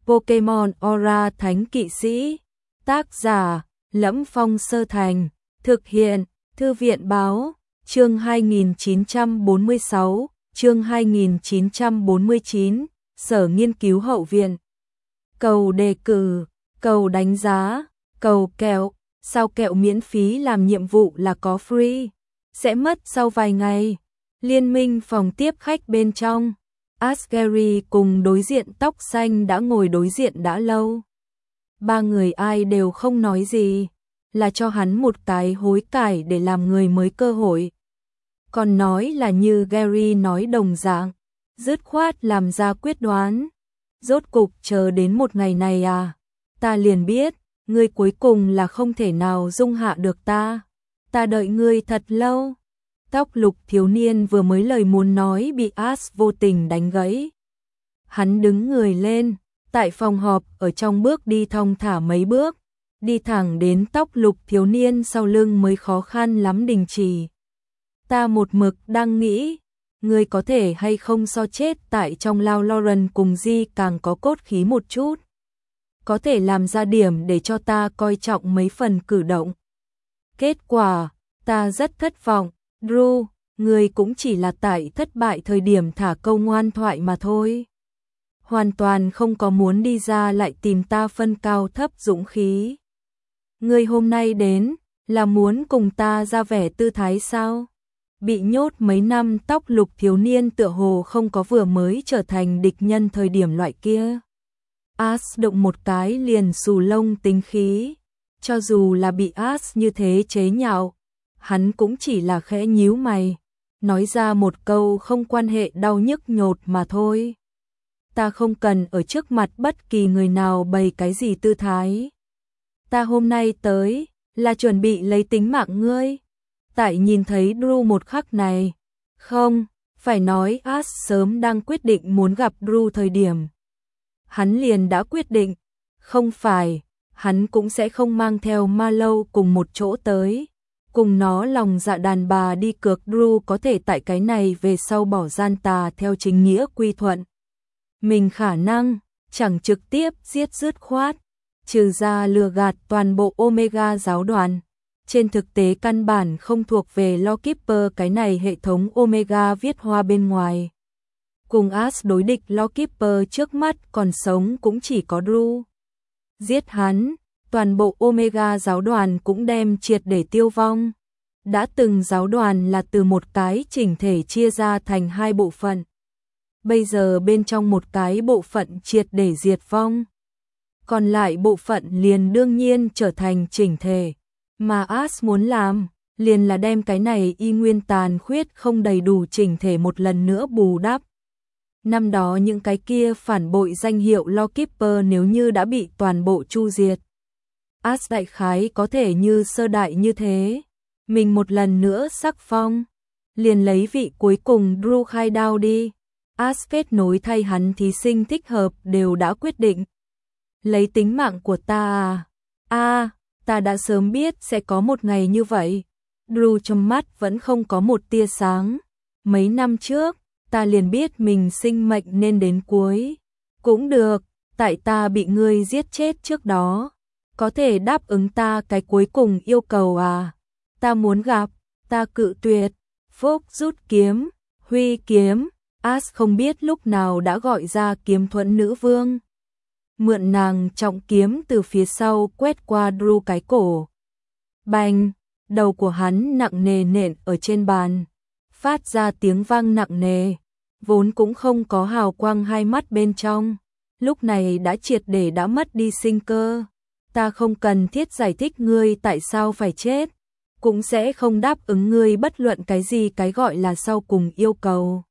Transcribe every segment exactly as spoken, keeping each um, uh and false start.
Pokemon Aura Thánh Kỵ Sĩ. Tác giả: Lẫm Phong Sơ Thành. Thực hiện: Thư viện báo. Chương hai nghìn chín trăm bốn mươi sáu, chương hai nghìn chín trăm bốn mươi chín, Sở Nghiên cứu Hậu viện. Cầu đề cử, cầu đánh giá, cầu kẹo. Sao kẹo miễn phí làm nhiệm vụ là có free? Sẽ mất sau vài ngày. Liên minh phòng tiếp khách bên trong. Asgary cùng đối diện tóc xanh đã ngồi đối diện đã lâu. Ba người ai đều không nói gì, là cho hắn một cái hối cải để làm người mới cơ hội. Còn nói là như Gary nói đồng dạng, dứt khoát làm ra quyết đoán. Rốt cục chờ đến một ngày này à, ta liền biết, ngươi cuối cùng là không thể nào dung hạ được ta. Ta đợi ngươi thật lâu. Tóc lục thiếu niên vừa mới lời muốn nói bị Ash vô tình đánh gãy. Hắn đứng người lên, tại phòng họp ở trong bước đi thong thả mấy bước, đi thẳng đến tóc lục thiếu niên sau lưng mới khó khăn lắm đình chỉ. Ta một mực đang nghĩ, ngươi có thể hay không so chết tại trong lao Lauren cùng Di càng có cốt khí một chút. Có thể làm ra điểm để cho ta coi trọng mấy phần cử động. Kết quả, ta rất thất vọng. Drew, ngươi cũng chỉ là tại thất bại thời điểm thả câu ngoan thoại mà thôi. Hoàn toàn không có muốn đi ra lại tìm ta phân cao thấp dũng khí. Ngươi hôm nay đến, là muốn cùng ta ra vẻ tư thái sao? Bị nhốt mấy năm tóc lục thiếu niên tựa hồ không có vừa mới trở thành địch nhân thời điểm loại kia. Ash động một cái liền xù lông tính khí. Cho dù là bị Ash như thế chế nhạo, hắn cũng chỉ là khẽ nhíu mày, nói ra một câu không quan hệ đau nhức nhột mà thôi. Ta không cần ở trước mặt bất kỳ người nào bày cái gì tư thái. Ta hôm nay tới, là chuẩn bị lấy tính mạng ngươi. Tại nhìn thấy Drew một khắc này, không, phải nói Ash sớm đang quyết định muốn gặp Drew thời điểm. Hắn liền đã quyết định, không phải, hắn cũng sẽ không mang theo Mallow cùng một chỗ tới. Cùng nó lòng dạ đàn bà đi cược Drew có thể tại cái này về sau bỏ gian tà theo chính nghĩa quy thuận. Mình khả năng, chẳng trực tiếp giết dứt khoát, trừ ra lừa gạt toàn bộ Omega giáo đoàn. Trên thực tế căn bản không thuộc về Lawkeeper cái này hệ thống Omega viết hoa bên ngoài. Cùng Ash đối địch Lawkeeper trước mắt còn sống cũng chỉ có Drew. Giết hắn, toàn bộ Omega giáo đoàn cũng đem triệt để tiêu vong. Đã từng giáo đoàn là từ một cái chỉnh thể chia ra thành hai bộ phận. Bây giờ bên trong một cái bộ phận triệt để diệt vong. Còn lại bộ phận liền đương nhiên trở thành chỉnh thể. Mà Ash muốn làm, liền là đem cái này y nguyên tàn khuyết không đầy đủ chỉnh thể một lần nữa bù đắp. Năm đó những cái kia phản bội danh hiệu Lawkeeper nếu như đã bị toàn bộ chu diệt. Ash đại khái có thể như sơ đại như thế. Mình một lần nữa sắc phong. Liền lấy vị cuối cùng Drew khai đao đi. Ash kết nối thay hắn thí sinh thích hợp đều đã quyết định. Lấy tính mạng của ta à? À, ta đã sớm biết sẽ có một ngày như vậy. Drew trong mắt vẫn không có một tia sáng. Mấy năm trước, ta liền biết mình sinh mệnh nên đến cuối. Cũng được, tại ta bị ngươi giết chết trước đó. Có thể đáp ứng ta cái cuối cùng yêu cầu à? Ta muốn gặp, ta cự tuyệt. Phúc rút kiếm, huy kiếm. Ash không biết lúc nào đã gọi ra kiếm thuẫn nữ vương. Mượn nàng trọng kiếm từ phía sau quét qua Drew cái cổ. Bành, đầu của hắn nặng nề nện ở trên bàn. Phát ra tiếng vang nặng nề. Vốn cũng không có hào quang hai mắt bên trong. Lúc này đã triệt để đã mất đi sinh cơ. Ta không cần thiết giải thích ngươi tại sao phải chết. Cũng sẽ không đáp ứng ngươi bất luận cái gì cái gọi là sau cùng yêu cầu.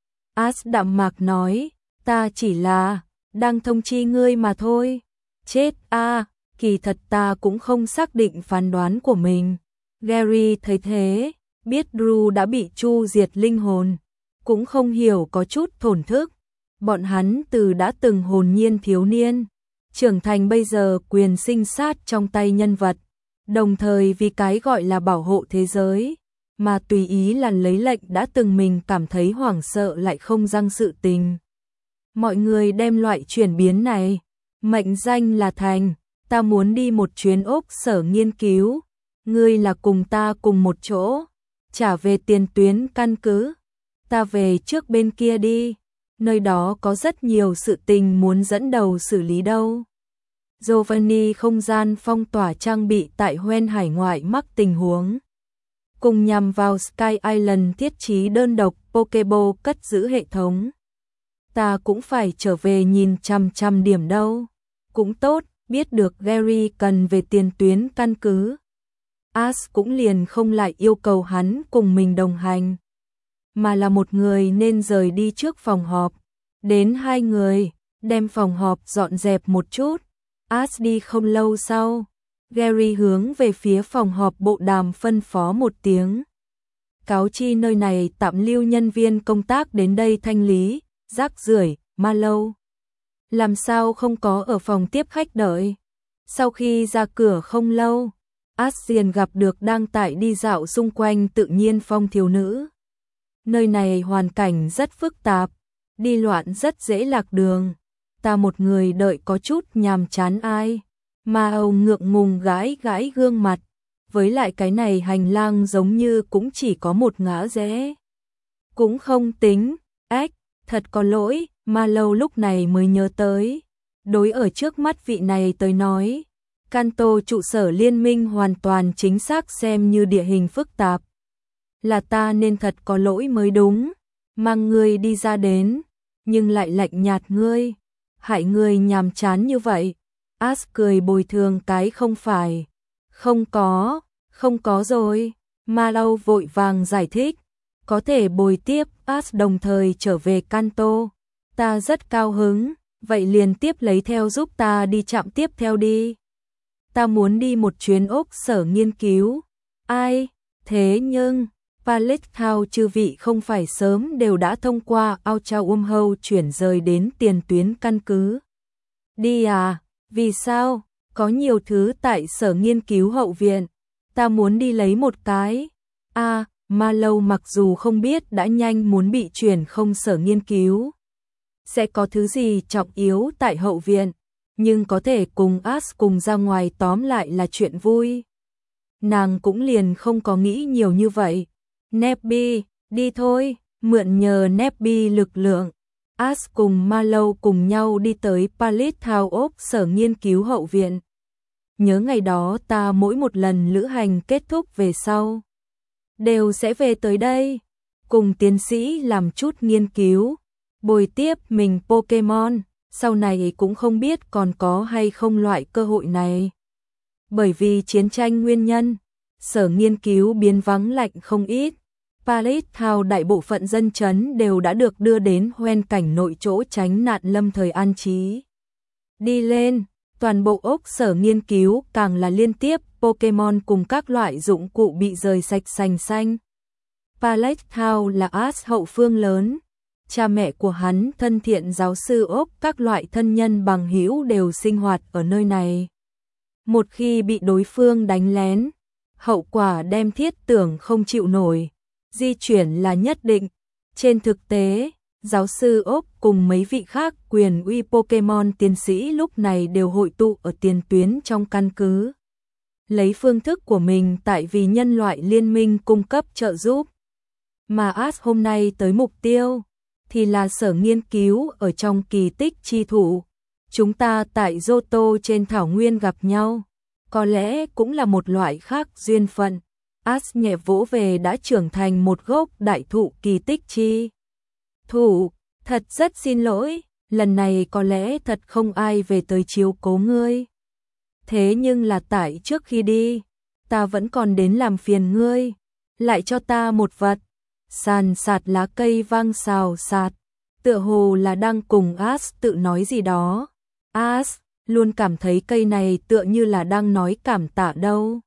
Ash đạm mạc nói, ta chỉ là đang thông chi ngươi mà thôi. Chết a, à, kỳ thật ta cũng không xác định phán đoán của mình. Gary thấy thế, biết Drew đã bị chu diệt linh hồn, cũng không hiểu có chút thổn thức. Bọn hắn từ đã từng hồn nhiên thiếu niên, trưởng thành bây giờ quyền sinh sát trong tay nhân vật, đồng thời vì cái gọi là bảo hộ thế giới, mà tùy ý làn lấy lệnh đã từng mình cảm thấy hoảng sợ lại không răng sự tình. Mọi người đem loại chuyển biến này, Mệnh danh là Thành, ta muốn đi một chuyến Úc sở nghiên cứu, ngươi là cùng ta cùng một chỗ, trả về tiền tuyến căn cứ, ta về trước bên kia đi, nơi đó có rất nhiều sự tình muốn dẫn đầu xử lý đâu. Giovanni không gian phong tỏa trang bị tại Hoen hải ngoại mắc tình huống. Cùng nhằm vào Sky Island thiết trí đơn độc Pokeball cất giữ hệ thống. Ta cũng phải trở về nhìn chằm chằm điểm đâu. Cũng tốt, biết được Gary cần về tiền tuyến căn cứ. Ash cũng liền không lại yêu cầu hắn cùng mình đồng hành. Mà là một người nên rời đi trước phòng họp. Đến hai người, đem phòng họp dọn dẹp một chút. Ash đi không lâu sau. Gary hướng về phía phòng họp bộ đàm phân phó một tiếng. Cáo chi nơi này tạm lưu nhân viên công tác đến đây thanh lý, rác rưởi, ma lâu. Làm sao không có ở phòng tiếp khách đợi. Sau khi ra cửa không lâu, Ash liền gặp được đang tại đi dạo xung quanh tự nhiên phong thiếu nữ. Nơi này hoàn cảnh rất phức tạp, đi loạn rất dễ lạc đường. Ta một người đợi có chút nhàm chán ai. Mà Âu ngượng ngùng gãi gãi gương mặt, với lại cái này hành lang giống như cũng chỉ có một ngã rẽ. Cũng không tính, ếch, thật có lỗi, mà lâu lúc này mới nhớ tới. Đối ở trước mắt vị này tới nói, Kanto trụ sở liên minh hoàn toàn chính xác xem như địa hình phức tạp. Là ta nên thật có lỗi mới đúng, mang ngươi đi ra đến, nhưng lại lạnh nhạt ngươi, hại ngươi nhàm chán như vậy. Ash cười bồi thường cái không phải. Không có, không có rồi. Malo vội vàng giải thích. Có thể bồi tiếp Ash đồng thời trở về Kanto. Ta rất cao hứng, vậy liền tiếp lấy theo giúp ta đi trạm tiếp theo đi. Ta muốn đi một chuyến Úc sở nghiên cứu. Ai? Thế nhưng, Pallet Thao chư vị không phải sớm đều đã thông qua Ultra Wormhole chuyển rời đến tiền tuyến căn cứ. Đi à? Vì sao? Có nhiều thứ tại sở nghiên cứu hậu viện. Ta muốn đi lấy một cái. À, mà lâu mặc dù không biết đã nhanh muốn bị chuyển không sở nghiên cứu. Sẽ có thứ gì trọng yếu tại hậu viện. Nhưng có thể cùng Ash cùng ra ngoài tóm lại là chuyện vui. Nàng cũng liền không có nghĩ nhiều như vậy. Nebby, đi thôi, mượn nhờ Nebby lực lượng. Ash cùng Malo cùng nhau đi tới Pallet Thao ốp sở nghiên cứu hậu viện. Nhớ ngày đó ta mỗi một lần lữ hành kết thúc về sau. Đều sẽ về tới đây. Cùng tiến sĩ làm chút nghiên cứu. Bồi tiếp mình Pokemon. Sau này cũng không biết còn có hay không loại cơ hội này. Bởi vì chiến tranh nguyên nhân, sở nghiên cứu biến vắng lạnh không ít. Pallet Thao đại bộ phận dân chấn đều đã được đưa đến hoen cảnh nội chỗ tránh nạn lâm thời an trí. Đi lên, toàn bộ ốc sở nghiên cứu càng là liên tiếp Pokemon cùng các loại dụng cụ bị rời sạch sành xanh. Pallet Thao là Ash hậu phương lớn. Cha mẹ của hắn, thân thiện giáo sư ốc, các loại thân nhân bằng hữu đều sinh hoạt ở nơi này. Một khi bị đối phương đánh lén, hậu quả đem thiết tưởng không chịu nổi. Di chuyển là nhất định. Trên thực tế, giáo sư ốc cùng mấy vị khác quyền uy Pokemon tiến sĩ lúc này đều hội tụ ở tiền tuyến trong căn cứ. Lấy phương thức của mình tại vì nhân loại liên minh cung cấp trợ giúp. Mà Ash hôm nay tới mục tiêu thì là sở nghiên cứu ở trong kỳ tích chi thủ. Chúng ta tại Johto trên thảo nguyên gặp nhau. Có lẽ cũng là một loại khác duyên phận. Ash nhẹ vỗ về đã trưởng thành một gốc đại thụ kỳ tích chi thủ. Thật rất xin lỗi, lần này có lẽ thật không ai về tới chiếu cố ngươi. Thế nhưng là tại trước khi đi, ta vẫn còn đến làm phiền ngươi. Lại cho ta một vật. Sàn sạt lá cây vang xào xạc. Tựa hồ là đang cùng Ash tự nói gì đó. Ash luôn cảm thấy cây này tựa như là đang nói cảm tạ đâu.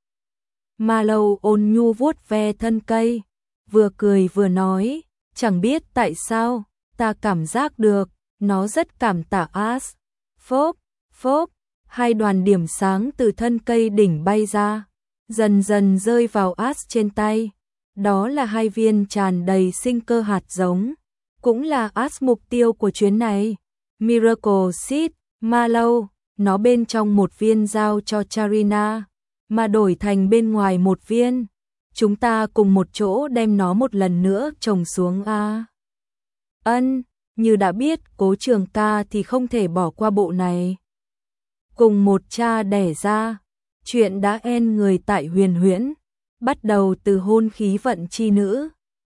Malo ôn nhu vuốt ve thân cây, vừa cười vừa nói, chẳng biết tại sao, ta cảm giác được, nó rất cảm tạ Ash. Phốp, phốp, hai đoàn điểm sáng từ thân cây đỉnh bay ra, dần dần rơi vào Ash trên tay. Đó là hai viên tràn đầy sinh cơ hạt giống, cũng là Ash mục tiêu của chuyến này. Miracle Seed, Malo, nó bên trong một viên giao cho Charina, mà đổi thành bên ngoài một viên. Chúng ta cùng một chỗ đem nó một lần nữa trồng xuống a. Ân, như đã biết Cố Trường ca thì không thể bỏ qua bộ này. Cùng một cha đẻ ra, chuyện đã en người tại Huyền Huyễn, bắt đầu từ hôn khí vận chi nữ,